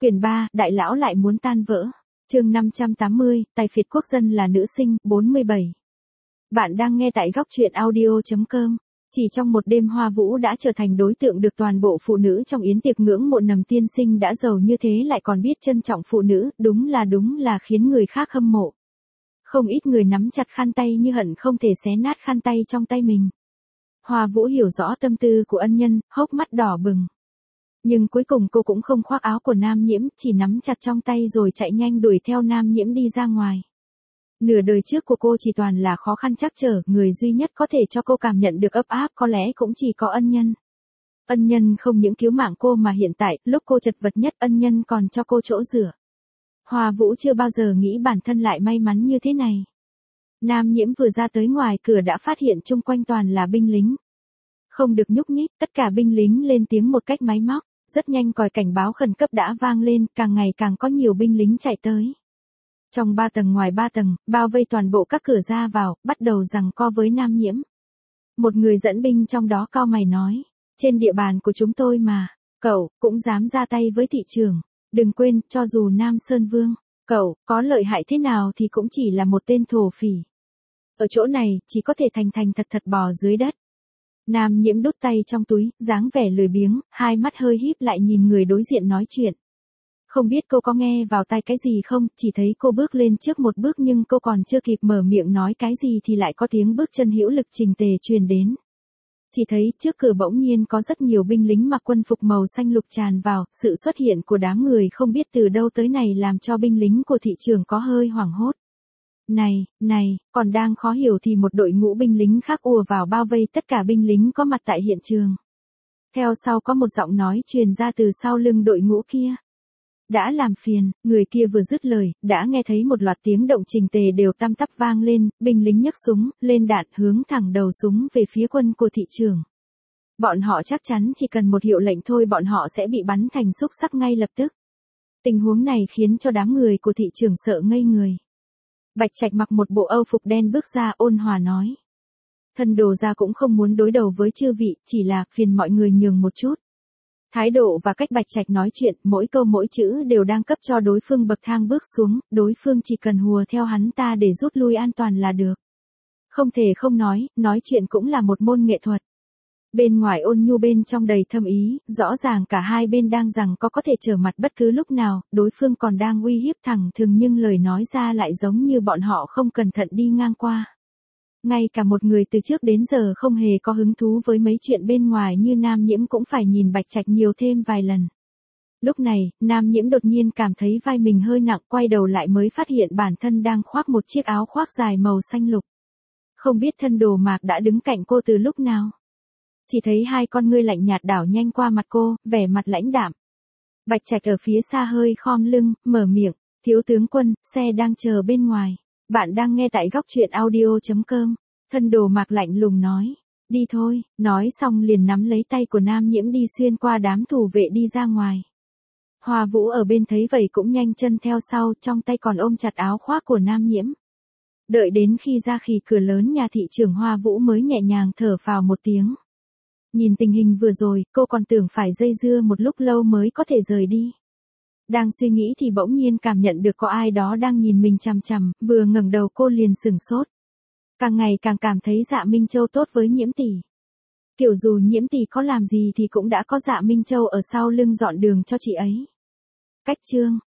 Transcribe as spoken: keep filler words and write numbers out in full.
Quyển ba, Đại lão lại muốn tan vỡ. Chương năm trăm tám mươi, Tài phiệt quốc dân là nữ sinh, bốn mươi bảy. Bạn đang nghe tại góc truyện audio chấm com. Chỉ trong một đêm Hoa Vũ đã trở thành đối tượng được toàn bộ phụ nữ trong yến tiệc ngưỡng mộ. Nằm tiên sinh đã giàu như thế lại còn biết trân trọng phụ nữ, đúng là đúng là khiến người khác hâm mộ. Không ít người nắm chặt khăn tay như hận không thể xé nát khăn tay trong tay mình. Hoa Vũ hiểu rõ tâm tư của ân nhân, hốc mắt đỏ bừng. Nhưng cuối cùng cô cũng không khoác áo của Nam Nhiễm, chỉ nắm chặt trong tay rồi chạy nhanh đuổi theo Nam Nhiễm đi ra ngoài. Nửa đời trước của cô chỉ toàn là khó khăn trắc trở, người duy nhất có thể cho cô cảm nhận được ấp áp có lẽ cũng chỉ có ân nhân. Ân nhân không những cứu mạng cô mà hiện tại, lúc cô chật vật nhất ân nhân còn cho cô chỗ dựa. Hoa Vũ chưa bao giờ nghĩ bản thân lại may mắn như thế này. Nam Nhiễm vừa ra tới ngoài cửa đã phát hiện chung quanh toàn là binh lính. Không được nhúc nhích, tất cả binh lính lên tiếng một cách máy móc. Rất nhanh còi cảnh báo khẩn cấp đã vang lên, càng ngày càng có nhiều binh lính chạy tới. Trong ba tầng ngoài ba tầng, bao vây toàn bộ các cửa ra vào, bắt đầu giằng co với Nam Nhiễm. Một người dẫn binh trong đó cau mày nói, trên địa bàn của chúng tôi mà, cậu cũng dám ra tay với thị trưởng. Đừng quên, cho dù Nam Sơn Vương, cậu có lợi hại thế nào thì cũng chỉ là một tên thổ phỉ. Ở chỗ này, chỉ có thể thành thành thật thật bò dưới đất. Nam Nhiễm đút tay trong túi, dáng vẻ lười biếng, hai mắt hơi híp lại nhìn người đối diện nói chuyện. Không biết cô có nghe vào tai cái gì không, chỉ thấy cô bước lên trước một bước nhưng cô còn chưa kịp mở miệng nói cái gì thì lại có tiếng bước chân hữu lực trình tề truyền đến. Chỉ thấy trước cửa bỗng nhiên có rất nhiều binh lính mặc quân phục màu xanh lục tràn vào, sự xuất hiện của đám người không biết từ đâu tới này làm cho binh lính của thị trường có hơi hoảng hốt. Này, này, còn đang khó hiểu thì một đội ngũ binh lính khác ùa vào bao vây tất cả binh lính có mặt tại hiện trường. Theo sau có một giọng nói truyền ra từ sau lưng đội ngũ kia. Đã làm phiền, người kia vừa dứt lời, đã nghe thấy một loạt tiếng động trình tề đều tăm tắp vang lên, binh lính nhấc súng, lên đạn hướng thẳng đầu súng về phía quân của thị trường. Bọn họ chắc chắn chỉ cần một hiệu lệnh thôi bọn họ sẽ bị bắn thành xúc xắc ngay lập tức. Tình huống này khiến cho đám người của thị trường sợ ngây người. Bạch Trạch mặc một bộ âu phục đen bước ra ôn hòa nói. Thân đồ gia cũng không muốn đối đầu với chư vị, chỉ là phiền mọi người nhường một chút. Thái độ và cách Bạch Trạch nói chuyện, mỗi câu mỗi chữ đều đang cấp cho đối phương bậc thang bước xuống, đối phương chỉ cần hùa theo hắn ta để rút lui an toàn là được. Không thể không nói, nói chuyện cũng là một môn nghệ thuật. Bên ngoài ôn nhu bên trong đầy thâm ý, rõ ràng cả hai bên đang rằng có có thể trở mặt bất cứ lúc nào, đối phương còn đang uy hiếp thẳng thừng nhưng lời nói ra lại giống như bọn họ không cẩn thận đi ngang qua. Ngay cả một người từ trước đến giờ không hề có hứng thú với mấy chuyện bên ngoài như Nam Nhiễm cũng phải nhìn Bạch Trạch nhiều thêm vài lần. Lúc này, Nam Nhiễm đột nhiên cảm thấy vai mình hơi nặng, quay đầu lại mới phát hiện bản thân đang khoác một chiếc áo khoác dài màu xanh lục. Không biết thân đồ Mạc đã đứng cạnh cô từ lúc nào. Chỉ thấy hai con ngươi lạnh nhạt đảo nhanh qua mặt cô, vẻ mặt lãnh đạm. Bạch Trạch ở phía xa hơi khom lưng, mở miệng, thiếu tướng quân, xe đang chờ bên ngoài. Bạn đang nghe tại góc truyện audio chấm com. Thân đồ Mạc lạnh lùng nói, đi thôi, nói xong liền nắm lấy tay của Nam Nhiễm đi xuyên qua đám thủ vệ đi ra ngoài. Hoa Vũ ở bên thấy vậy cũng nhanh chân theo sau, trong tay còn ôm chặt áo khoác của Nam Nhiễm. Đợi đến khi ra khỉ cửa lớn nhà thị trưởng Hoa Vũ mới nhẹ nhàng thở phào một tiếng. Nhìn tình hình vừa rồi, cô còn tưởng phải dây dưa một lúc lâu mới có thể rời đi. Đang suy nghĩ thì bỗng nhiên cảm nhận được có ai đó đang nhìn mình chằm chằm, vừa ngẩng đầu cô liền sửng sốt. Càng ngày càng cảm thấy Dạ Minh Châu tốt với Nhiễm tỷ. Kiểu dù Nhiễm tỷ có làm gì thì cũng đã có Dạ Minh Châu ở sau lưng dọn đường cho chị ấy. Cách chương